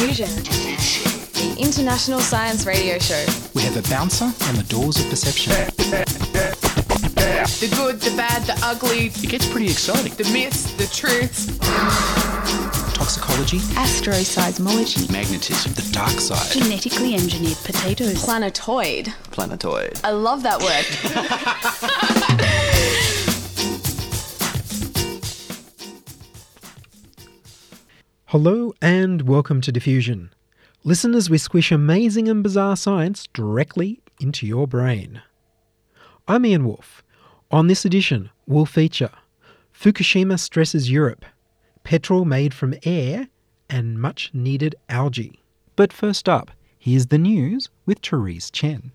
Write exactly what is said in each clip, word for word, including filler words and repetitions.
Diffusion, the international science radio show. We have a bouncer on the doors of perception. The good, the bad, the ugly. It gets pretty exciting. The myths, the truths. Toxicology. Astroseismology. Magnetism. The dark side. Genetically engineered potatoes. Planetoid. Planetoid. I love that word. Hello and welcome to Diffusion. Listen as we squish amazing and bizarre science directly into your brain. I'm Ian Wolfe. On this edition, we'll feature Fukushima stresses Europe, petrol made from air, and much needed algae. But first up, here's the news with Therese Chen.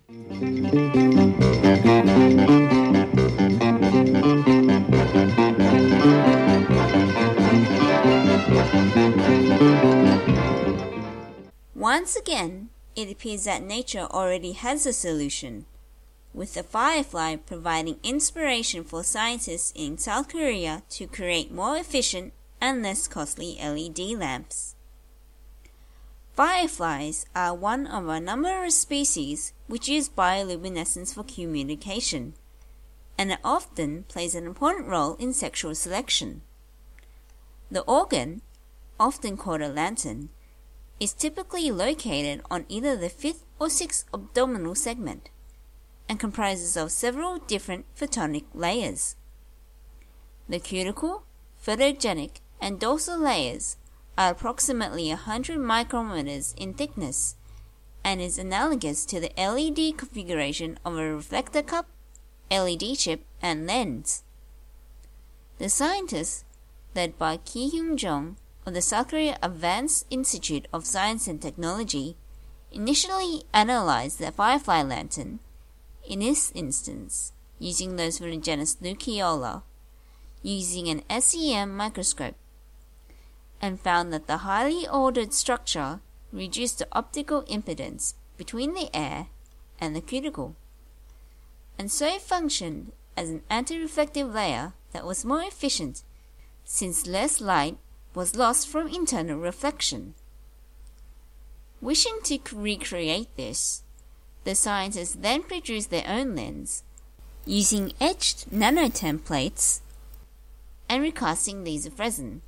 Once again, it appears that nature already has a solution, with the firefly providing inspiration for scientists in South Korea to create more efficient and less costly L E D lamps. Fireflies are one of a number of species which use bioluminescence for communication, and it often plays an important role in sexual selection. The organ, often called a lantern, is typically located on either the fifth or sixth abdominal segment and comprises of several different photonic layers. The cuticle, photogenic, and dorsal layers are approximately one hundred micrometers in thickness and is analogous to the L E D configuration of a reflector cup, L E D chip, and lens. The scientists, led by Ki Hyun Jong of the South Korea Advanced Institute of Science and Technology, initially analyzed the firefly lantern, in this instance using those from the genus Nucleola, using an S E M microscope, and found that the highly ordered structure reduced the optical impedance between the air and the cuticle, and so functioned as an anti-reflective layer that was more efficient since less light was lost from internal reflection. Wishing to recreate this, the scientists then produced their own lens, using etched nanotemplates and recasting these of resin.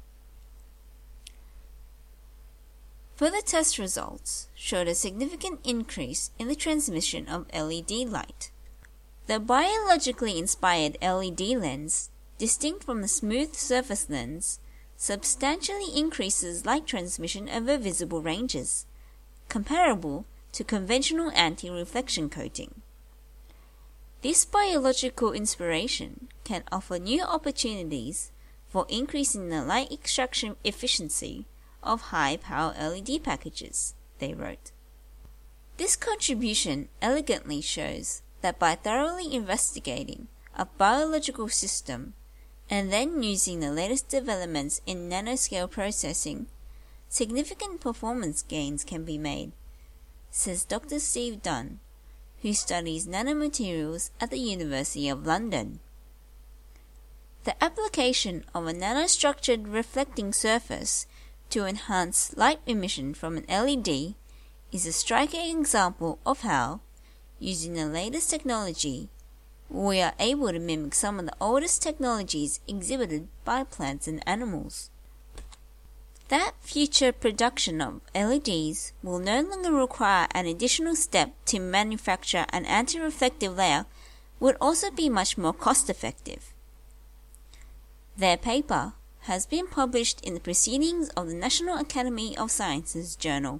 Further test results showed a significant increase in the transmission of L E D light. The biologically inspired L E D lens, distinct from the smooth surface lens, substantially increases light transmission over visible ranges, comparable to conventional anti-reflection coating. This biological inspiration can offer new opportunities for increasing the light extraction efficiency of high-power L E D packages, they wrote. This contribution elegantly shows that by thoroughly investigating a biological system and then using the latest developments in nanoscale processing, significant performance gains can be made, says Doctor Steve Dunn, who studies nanomaterials at the University of London. The application of a nanostructured reflecting surface to enhance light emission from an L E D is a striking example of how, using the latest technology, we are able to mimic some of the oldest technologies exhibited by plants and animals. That future production of L E Ds will no longer require an additional step to manufacture an anti-reflective layer would also be much more cost-effective. Their paper has been published in the Proceedings of the National Academy of Sciences Journal.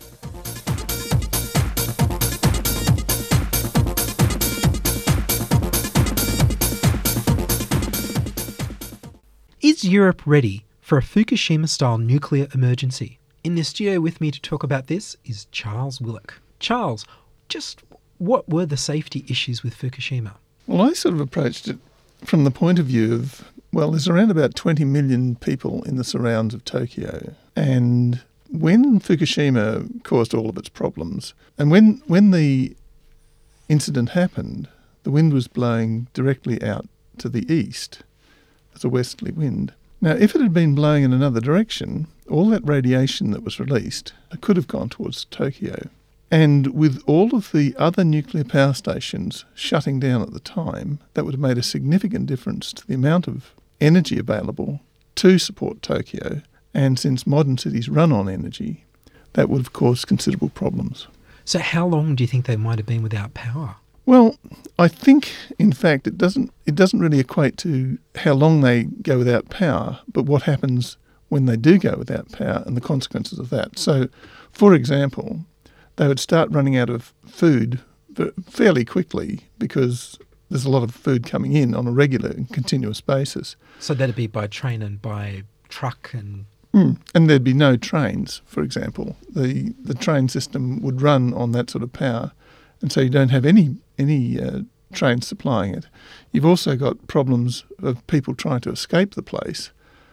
Is Europe ready for a Fukushima-style nuclear emergency? In the studio with me to talk about this is Charles Willock. Charles, just what were the safety issues with Fukushima? Well, I sort of approached it from the point of view of, well, there's around about twenty million people in the surrounds of Tokyo. And when Fukushima caused all of its problems, and when, when the incident happened, the wind was blowing directly out to the east. It's a westerly wind. Now, if it had been blowing in another direction, all that radiation that was released could have gone towards Tokyo. And with all of the other nuclear power stations shutting down at the time, that would have made a significant difference to the amount of energy available to support Tokyo. And since modern cities run on energy, that would have caused considerable problems. So how long do you think they might have been without power? Well, I think, in fact, it doesn't it doesn't really equate to how long they go without power, but what happens when they do go without power and the consequences of that. So, for example, they would start running out of food fairly quickly because there's a lot of food coming in on a regular and continuous basis. So that'd be by train and by truck and... Mm. And there'd be no trains, for example. The the train system would run on that sort of power, and so you don't have any, any uh, trains supplying it. You've also got problems of people trying to escape the place,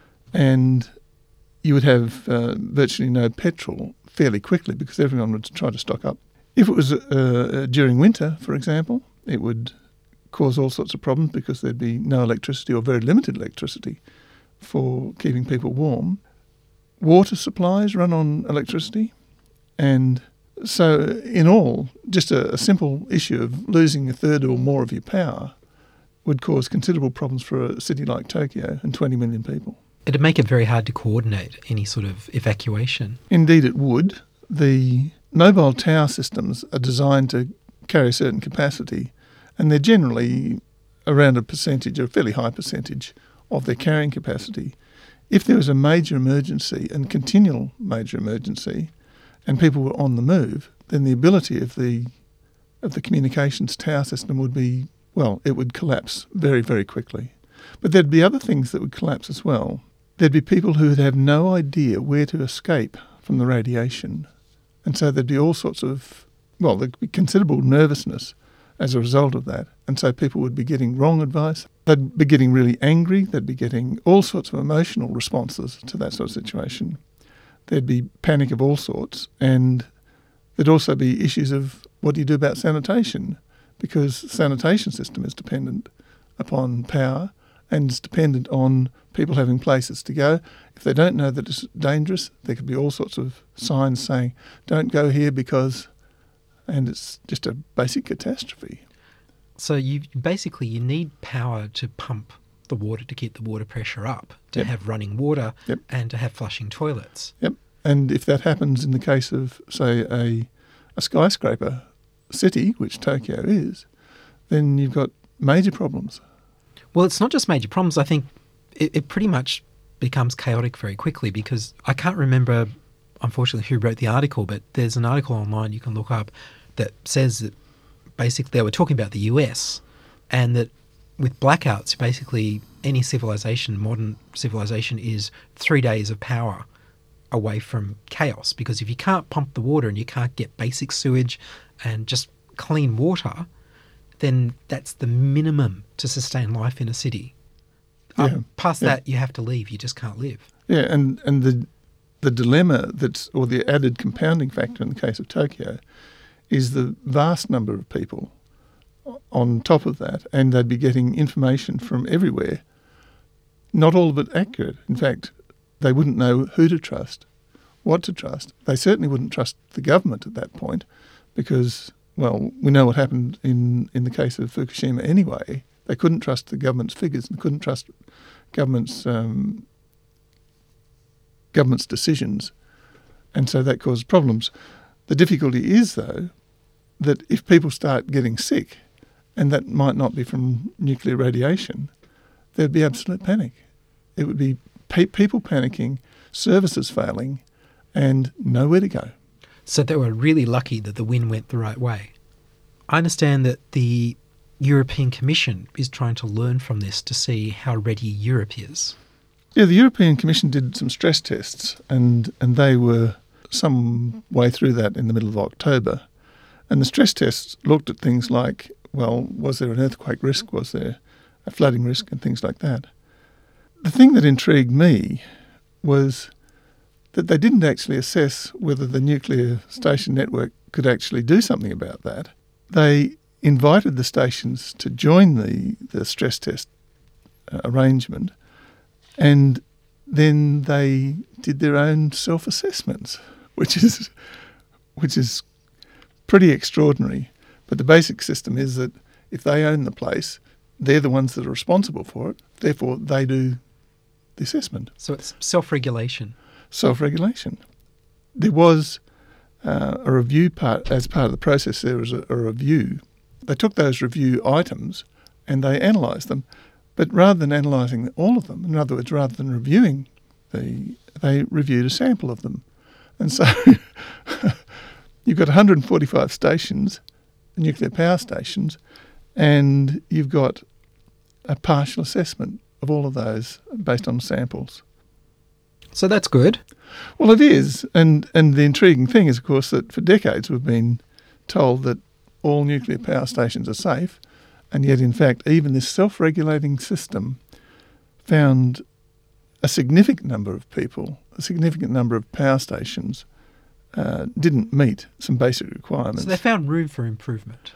and you would have uh, virtually no petrol fairly quickly because everyone would try to stock up. If it was uh, during winter, for example, it would cause all sorts of problems because there'd be no electricity or very limited electricity for keeping people warm. Water supplies run on electricity, and so in all, just a, a simple issue of losing a third or more of your power would cause considerable problems for a city like Tokyo and twenty million people. It'd make it very hard to coordinate any sort of evacuation. Indeed it would. The mobile tower systems are designed to carry a certain capacity, and they're generally around a percentage, or a fairly high percentage, of their carrying capacity. If there was a major emergency and continual major emergency and people were on the move, then the ability of the of the communications tower system would be, well, it would collapse very, very quickly. But there'd be other things that would collapse as well. There'd be people who would have no idea where to escape from the radiation. And so there'd be all sorts of, well, there'd be considerable nervousness as a result of that. And so people would be getting wrong advice. They'd be getting really angry. They'd be getting all sorts of emotional responses to that sort of situation. There'd be panic of all sorts. And there'd also be issues of what do you do about sanitation? Because the sanitation system is dependent upon power and it's dependent on people having places to go. If they don't know that it's dangerous, there could be all sorts of signs saying, don't go here because... and it's just a basic catastrophe. So you basically you need power to pump the water to keep the water pressure up, to yep. have running water yep. and to have flushing toilets. Yep. And if that happens in the case of, say, a, a skyscraper city, which Tokyo is, then you've got major problems. Well, it's not just major problems. I think it, it pretty much becomes chaotic very quickly because I can't remember, unfortunately, who wrote the article, but there's an article online you can look up that says that basically they were talking about the U S and that with blackouts, basically any civilization, modern civilization, is three days of power away from chaos because if you can't pump the water and you can't get basic sewage and just clean water, then that's the minimum to sustain life in a city. Yeah. Um, past yeah. that, you have to leave. You just can't live. Yeah, and, and the the dilemma that's, or the added compounding factor in the case of Tokyo, is the vast number of people on top of that, and they'd be getting information from everywhere, not all of it accurate. In fact, they wouldn't know who to trust, what to trust. They certainly wouldn't trust the government at that point because, well, we know what happened in, in the case of Fukushima anyway. They couldn't trust the government's figures and couldn't trust government's um, government's decisions, and so that caused problems. The difficulty is, though, that if people start getting sick, and that might not be from nuclear radiation, there'd be absolute panic. It would be pe- people panicking, services failing, and nowhere to go. So they were really lucky that the wind went the right way. I understand that the European Commission is trying to learn from this to see how ready Europe is. Yeah, the European Commission did some stress tests, and, and they were some way through that in the middle of October. And the stress tests looked at things like, well, was there an earthquake risk? Was there a flooding risk? And things like that. The thing that intrigued me was that they didn't actually assess whether the nuclear station network could actually do something about that. They invited the stations to join the, the stress test uh, arrangement, and then they did their own self-assessments, which is which is pretty extraordinary. But the basic system is that if they own the place, they're the ones that are responsible for it. Therefore, they do the assessment. So it's self-regulation. Self-regulation. There was uh, a review part, as part of the process, there was a, a review. They took those review items and they analysed them. But rather than analysing all of them, in other words, rather than reviewing, the, they reviewed a sample of them. And so you've got one hundred forty-five stations, nuclear power stations, and you've got a partial assessment of all of those based on samples. So that's good. Well, it is. And, and the intriguing thing is, of course, that for decades we've been told that all nuclear power stations are safe, and yet, in fact, even this self-regulating system found a significant number of people, a significant number of power stations uh, didn't meet some basic requirements. So they found room for improvement.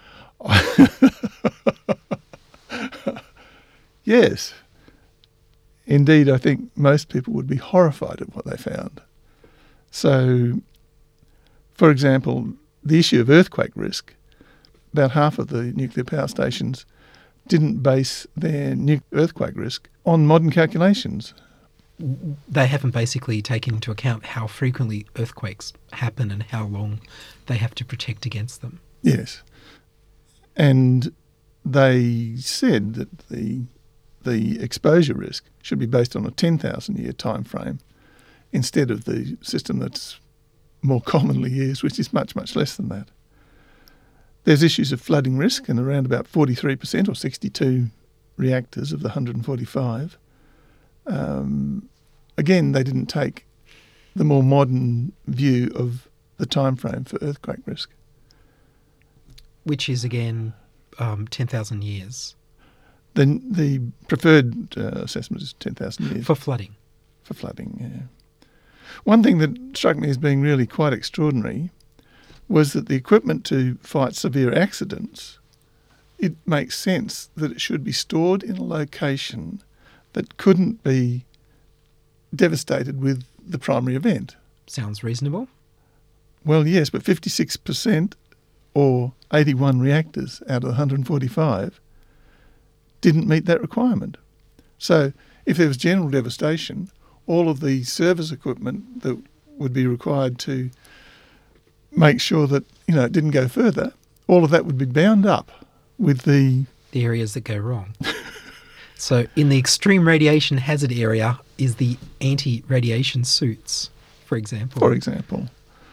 Yes. Indeed, I think most people would be horrified at what they found. So, for example, the issue of earthquake risk, about half of the nuclear power stations didn't base their nu- earthquake risk on modern calculations. They haven't basically taken into account how frequently earthquakes happen and how long they have to protect against them. Yes. And they said that the the exposure risk should be based on a ten thousand year time frame instead of the system that's more commonly used, which is much, much less than that. There's issues of flooding risk, and around about forty-three percent or sixty-two reactors of the one hundred forty-five. Um, again, they didn't take the more modern view of the time frame for earthquake risk. Which is, again, um, ten thousand years. The, the preferred uh, assessment is ten thousand years. For flooding. For flooding, yeah. One thing that struck me as being really quite extraordinary was that the equipment to fight severe accidents, it makes sense that it should be stored in a location that couldn't be devastated with the primary event. Sounds reasonable. Well, yes, but fifty-six percent or eighty-one reactors out of one hundred forty-five didn't meet that requirement. So if there was general devastation, all of the service equipment that would be required to make sure that, you know, it didn't go further, all of that would be bound up with the... The areas that go wrong. So in the extreme radiation hazard area is the anti-radiation suits, for example. For example.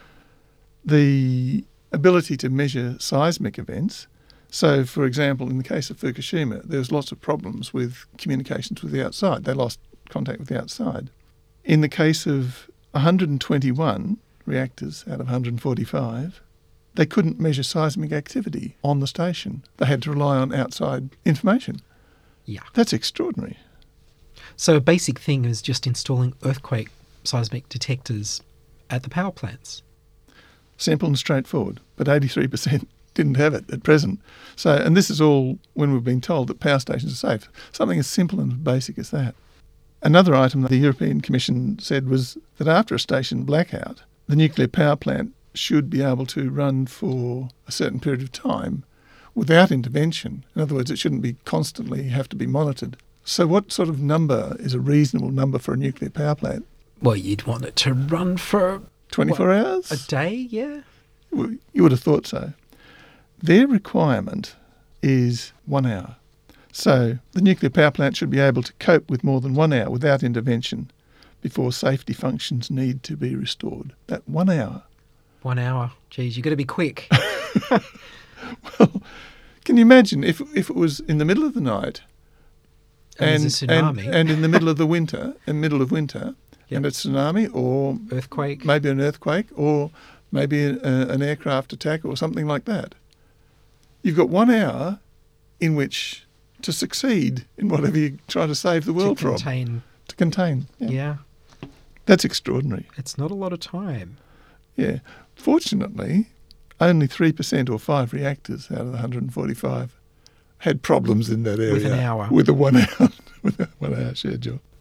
The ability to measure seismic events. So, for example, in the case of Fukushima, there was lots of problems with communications with the outside. They lost contact with the outside. In the case of one hundred twenty-one reactors out of one hundred forty-five, they couldn't measure seismic activity on the station. They had to rely on outside information. Yeah. That's extraordinary. So a basic thing is just installing earthquake seismic detectors at the power plants. Simple and straightforward, but eighty-three percent didn't have it at present. So, and this is all when we've been told that power stations are safe. Something as simple and basic as that. Another item that the European Commission said was that after a station blackout, the nuclear power plant should be able to run for a certain period of time without intervention. In other words, it shouldn't be constantly have to be monitored. So what sort of number is a reasonable number for a nuclear power plant? Well, you'd want it to run for... twenty-four what, hours? A day, yeah. Well, you would have thought so. Their requirement is one hour. So the nuclear power plant should be able to cope with more than one hour without intervention before safety functions need to be restored. That one hour. One hour. Geez, you've got to be quick. Well, can you imagine if if it was in the middle of the night and, and, there's a tsunami. and, and in the middle of the winter, in the middle of winter, Yep. and a tsunami or Earthquake. maybe an earthquake or maybe a, an aircraft attack or something like that. You've got one hour in which to succeed in whatever you try to save the world to from. contain. To contain. Yeah. Yeah. That's extraordinary. It's not a lot of time. Yeah. Fortunately, only three percent or five reactors out of the one hundred forty-five had problems in that area. With an hour. With a one hour, with a one hour schedule.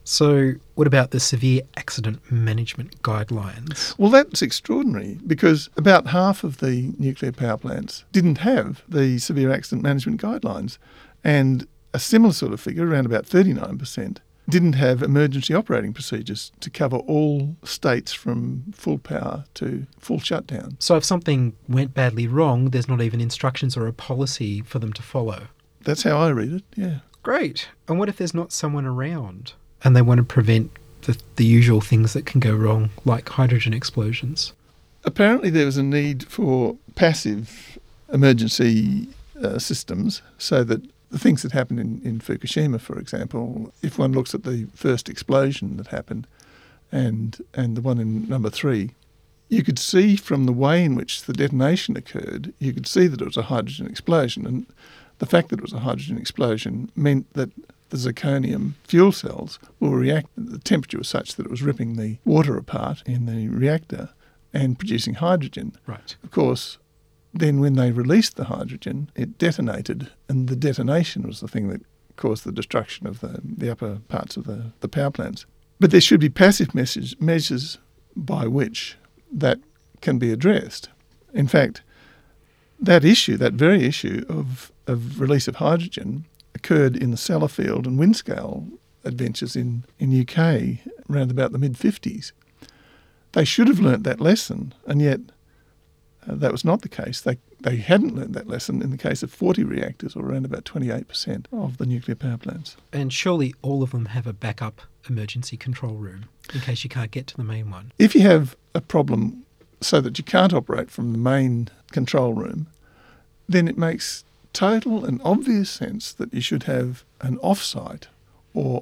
So what about the severe accident management guidelines? Well, that's extraordinary because about half of the nuclear power plants didn't have the severe accident management guidelines, and a similar sort of figure, around about thirty-nine percent, didn't have emergency operating procedures to cover all states from full power to full shutdown. So if something went badly wrong, there's not even instructions or a policy for them to follow. That's how I read it, yeah. Great. And what if there's not someone around and they want to prevent the, the usual things that can go wrong, like hydrogen explosions? Apparently there was a need for passive emergency uh, systems so that the things that happened in, in Fukushima, for example, if one looks at the first explosion that happened and and the one in number three, you could see from the way in which the detonation occurred, you could see that it was a hydrogen explosion. And the fact that it was a hydrogen explosion meant that the zirconium fuel cells will react. The temperature was such that it was ripping the water apart in the reactor and producing hydrogen. Right. Of course, then when they released the hydrogen, it detonated, and the detonation was the thing that caused the destruction of the, the upper parts of the, the power plants. But there should be passive message, measures by which that can be addressed. In fact, that issue, that very issue of, of release of hydrogen occurred in the Sellafield and Windscale adventures in, in U K around about the mid-fifties. They should have learnt that lesson, and yet Uh, that was not the case. They they hadn't learned that lesson in the case of forty reactors, or around about twenty-eight percent of the nuclear power plants. And surely all of them have a backup emergency control room in case you can't get to the main one. If you have a problem so that you can't operate from the main control room, then it makes total and obvious sense that you should have an off-site or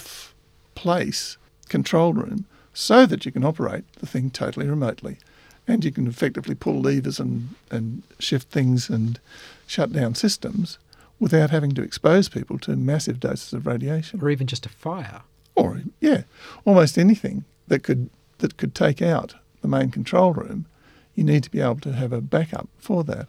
off-place control room so that you can operate the thing totally remotely. And you can effectively pull levers and, and shift things and shut down systems without having to expose people to massive doses of radiation. Or even just a fire. Or, yeah, almost anything that could that could take out the main control room. You need to be able to have a backup for that.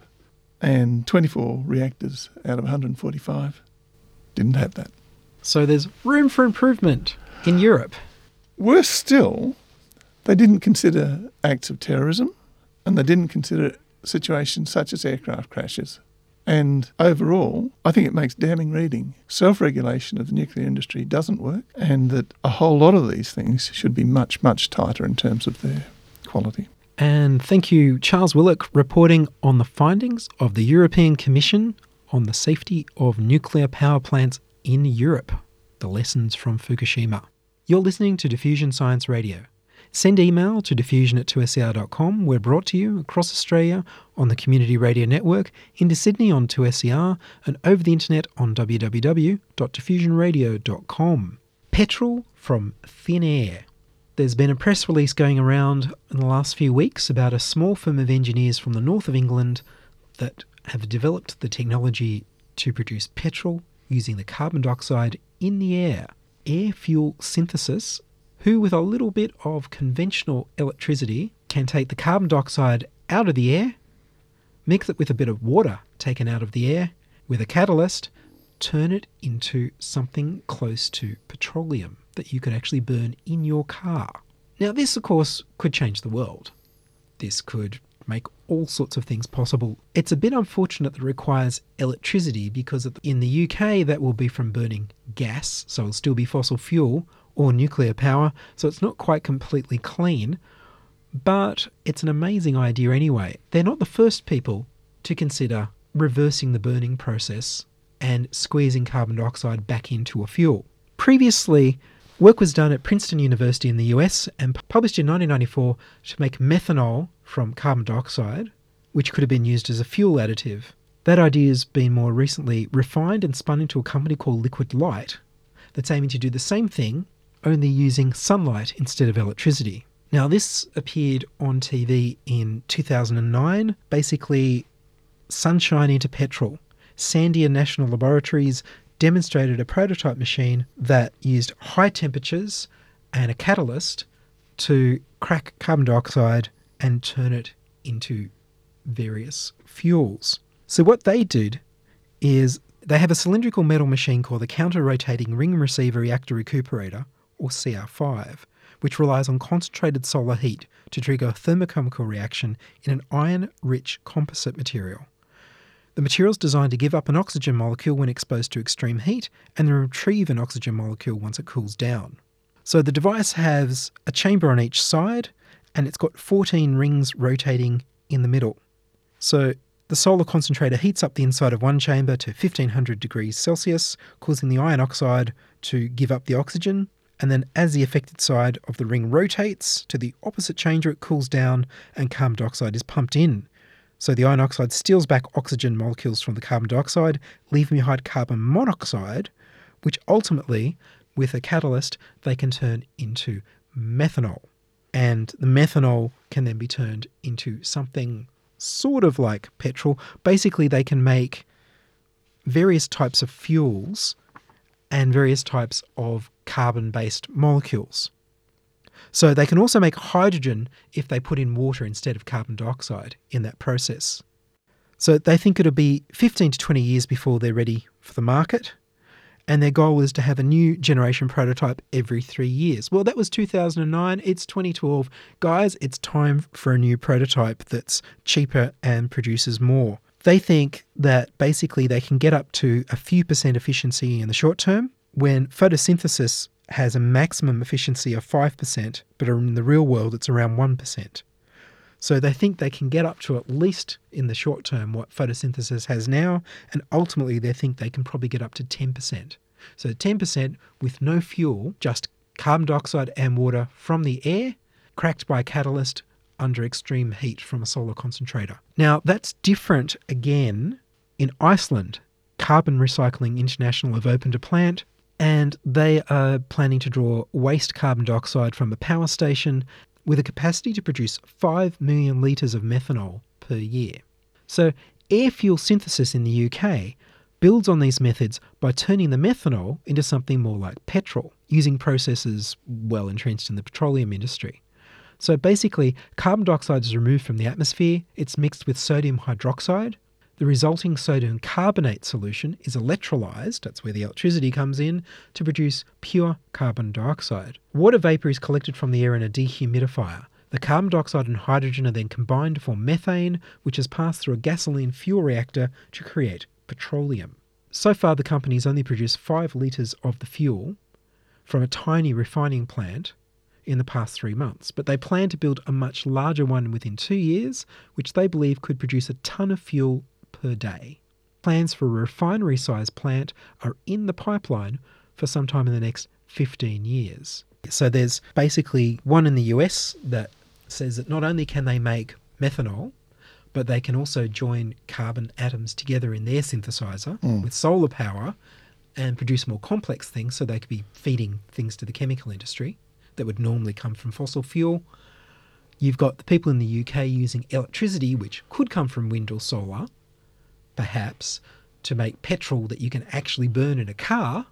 And twenty-four reactors out of one hundred forty-five didn't have that. So there's room for improvement in Europe. Worse still, they didn't consider acts of terrorism, and they didn't consider situations such as aircraft crashes. And overall, I think it makes damning reading. Self-regulation of the nuclear industry doesn't work, and that a whole lot of these things should be much, much tighter in terms of their quality. And thank you, Charles Willock, reporting on the findings of the European Commission on the safety of nuclear power plants in Europe, the lessons from Fukushima. You're listening to Diffusion Science Radio. Send email to diffusion at two S E R dot com. We're brought to you across Australia on the Community Radio Network, into Sydney on two S E R, and over the internet on w w w dot diffusion radio dot com. Petrol from thin air. There's been a press release going around in the last few weeks about a small firm of engineers from the north of England that have developed the technology to produce petrol using the carbon dioxide in the air. Air fuel synthesis, who with a little bit of conventional electricity can take the carbon dioxide out of the air, mix it with a bit of water taken out of the air, with a catalyst, turn it into something close to petroleum that you could actually burn in your car. Now this, of course, could change the world. This could make all sorts of things possible. It's a bit unfortunate that it requires electricity because in the U K that will be from burning gas, so it'll still be fossil fuel, or nuclear power, so it's not quite completely clean, but it's an amazing idea anyway. They're not the first people to consider reversing the burning process and squeezing carbon dioxide back into a fuel. Previously, work was done at Princeton University in the U S and published in nineteen ninety-four to make methanol from carbon dioxide, which could have been used as a fuel additive. That idea has been more recently refined and spun into a company called Liquid Light that's aiming to do the same thing, only using sunlight instead of electricity. Now, this appeared on T V in two thousand nine, basically sunshine into petrol. Sandia National Laboratories demonstrated a prototype machine that used high temperatures and a catalyst to crack carbon dioxide and turn it into various fuels. So what they did is they have a cylindrical metal machine called the counter-rotating ring receiver reactor recuperator, or C R five, which relies on concentrated solar heat to trigger a thermochemical reaction in an iron-rich composite material. The material is designed to give up an oxygen molecule when exposed to extreme heat and then retrieve an oxygen molecule once it cools down. So the device has a chamber on each side, and it's got fourteen rings rotating in the middle. So the solar concentrator heats up the inside of one chamber to fifteen hundred degrees Celsius, causing the iron oxide to give up the oxygen, and then as the affected side of the ring rotates to the opposite chamber, it cools down and carbon dioxide is pumped in. So the iron oxide steals back oxygen molecules from the carbon dioxide, leaving behind carbon monoxide, which ultimately, with a catalyst, they can turn into methanol. And the methanol can then be turned into something sort of like petrol. Basically, they can make various types of fuels and various types of carbon-based molecules. So they can also make hydrogen if they put in water instead of carbon dioxide in that process. So they think it'll be fifteen to twenty years before they're ready for the market, and their goal is to have a new generation prototype every three years. Well, that was two thousand nine, it's twenty twelve. Guys, it's time for a new prototype that's cheaper and produces more. They think that basically they can get up to a few percent efficiency in the short term, when photosynthesis has a maximum efficiency of five percent, but in the real world it's around one percent. So they think they can get up to at least in the short term what photosynthesis has now, and ultimately they think they can probably get up to ten percent. So ten percent with no fuel, just carbon dioxide and water from the air, cracked by a catalyst under extreme heat from a solar concentrator. Now that's different again in Iceland. Carbon Recycling International have opened a plant, and they are planning to draw waste carbon dioxide from a power station with a capacity to produce five million litres of methanol per year. So air fuel synthesis in the U K builds on these methods by turning the methanol into something more like petrol, using processes well entrenched in the petroleum industry. So basically, carbon dioxide is removed from the atmosphere, it's mixed with sodium hydroxide. The resulting sodium carbonate solution is electrolyzed, that's where the electricity comes in, to produce pure carbon dioxide. Water vapour is collected from the air in a dehumidifier. The carbon dioxide and hydrogen are then combined to form methane, which is passed through a gasoline fuel reactor to create petroleum. So far, the company's only produced five litres of the fuel from a tiny refining plant in the past three months, but they plan to build a much larger one within two years, which they believe could produce a tonne of fuel per day. Plans for a refinery-sized plant are in the pipeline for some time in the next fifteen years. So there's basically one in the U S that says that not only can they make methanol, but they can also join carbon atoms together in their synthesizer mm. with solar power and produce more complex things, so they could be feeding things to the chemical industry that would normally come from fossil fuel. You've got the people in the U K using electricity, which could come from wind or solar, perhaps, to make petrol that you can actually burn in a car.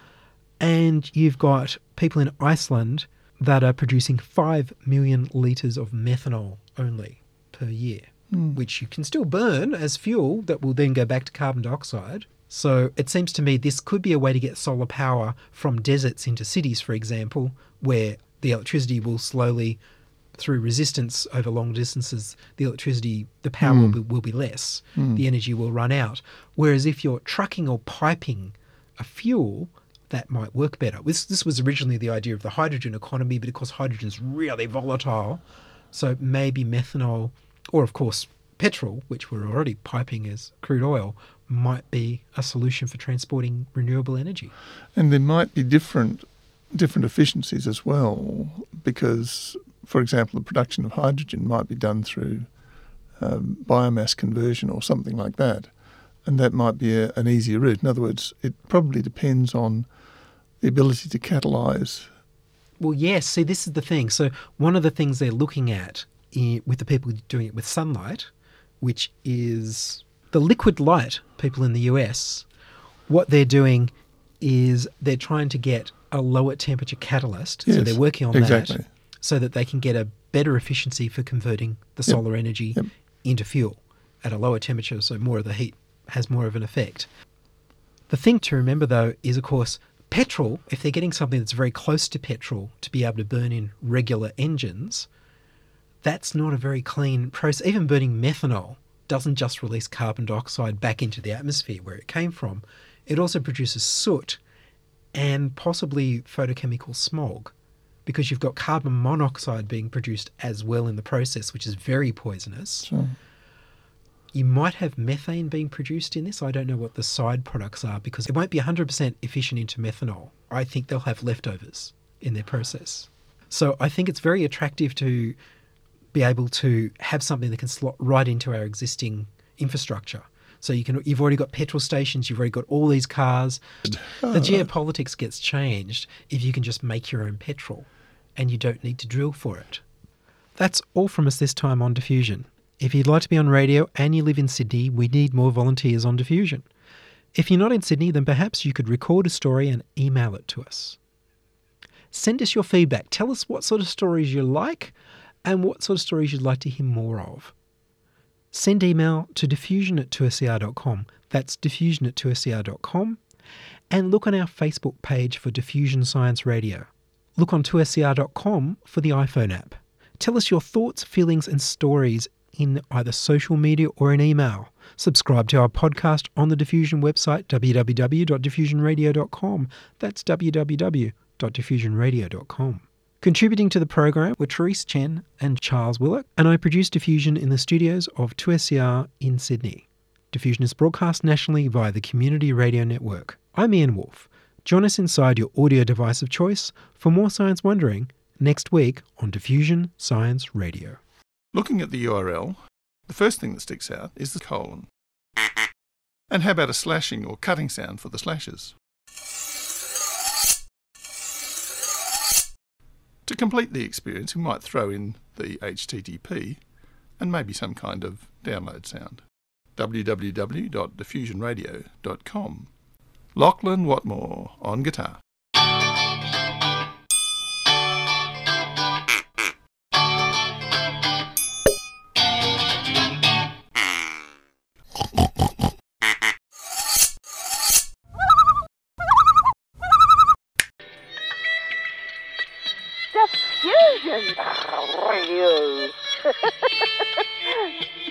And you've got people in Iceland that are producing five million litres of methanol only per year, mm. which you can still burn as fuel that will then go back to carbon dioxide. So it seems to me this could be a way to get solar power from deserts into cities, for example, where the electricity will slowly, through resistance over long distances, the electricity, the power mm. will, be, will be less. Mm. The energy will run out. Whereas if you're trucking or piping a fuel, that might work better. This, this was originally the idea of the hydrogen economy, but of course hydrogen's really volatile. So maybe methanol, or of course petrol, which we're already piping as crude oil, might be a solution for transporting renewable energy. And there might be different different efficiencies as well, because, for example, the production of hydrogen might be done through um, biomass conversion or something like that, and that might be a, an easier route. In other words, it probably depends on the ability to catalyse. Well, yes. See, this is the thing. So one of the things they're looking at in, with the people doing it with sunlight, which is the liquid light people in the U S, what they're doing is they're trying to get a lower temperature catalyst. Yes, so they're working on exactly. that so that they can get a better efficiency for converting the solar yep. energy yep. into fuel at a lower temperature, so more of the heat has more of an effect. The thing to remember, though, is, of course, Petrol, if they're getting something that's very close to petrol to be able to burn in regular engines, that's not a very clean process. Even burning methanol doesn't just release carbon dioxide back into the atmosphere where it came from. It also produces soot and possibly photochemical smog, because you've got carbon monoxide being produced as well in the process, which is very poisonous. Sure. You might have methane being produced in this. I don't know what the side products are, because it won't be one hundred percent efficient into methanol. I think they'll have leftovers in their process. So I think it's very attractive to be able to have something that can slot right into our existing infrastructure. So you can, you've already got petrol stations, you've already got all these cars. The geopolitics gets changed if you can just make your own petrol and you don't need to drill for it. That's all from us this time on Diffusion. If you'd like to be on radio and you live in Sydney, we need more volunteers on Diffusion. If you're not in Sydney, then perhaps you could record a story and email it to us. Send us your feedback. Tell us what sort of stories you like and what sort of stories you'd like to hear more of. Send email to diffusion at two S E R dot com. That's diffusion at two S E R dot com. And look on our Facebook page for Diffusion Science Radio. Look on two S E R dot com for the iPhone app. Tell us your thoughts, feelings and stories in either social media or an email. Subscribe to our podcast on the Diffusion website, w w w dot diffusion radio dot com. That's w w w dot diffusion radio dot com. Contributing to the program were Therese Chen and Charles Willock, and I produce Diffusion in the studios of two S E R in Sydney. Diffusion is broadcast nationally via the Community Radio Network. I'm Ian Wolfe. Join us inside your audio device of choice for more science wondering next week on Diffusion Science Radio. Looking at the U R L, the first thing that sticks out is the colon. And how about a slashing or cutting sound for the slashes? To complete the experience, we might throw in the H T T P and maybe some kind of download sound. w w w dot diffusion radio dot com. Lachlan Watmore on guitar. Diffusion Radio.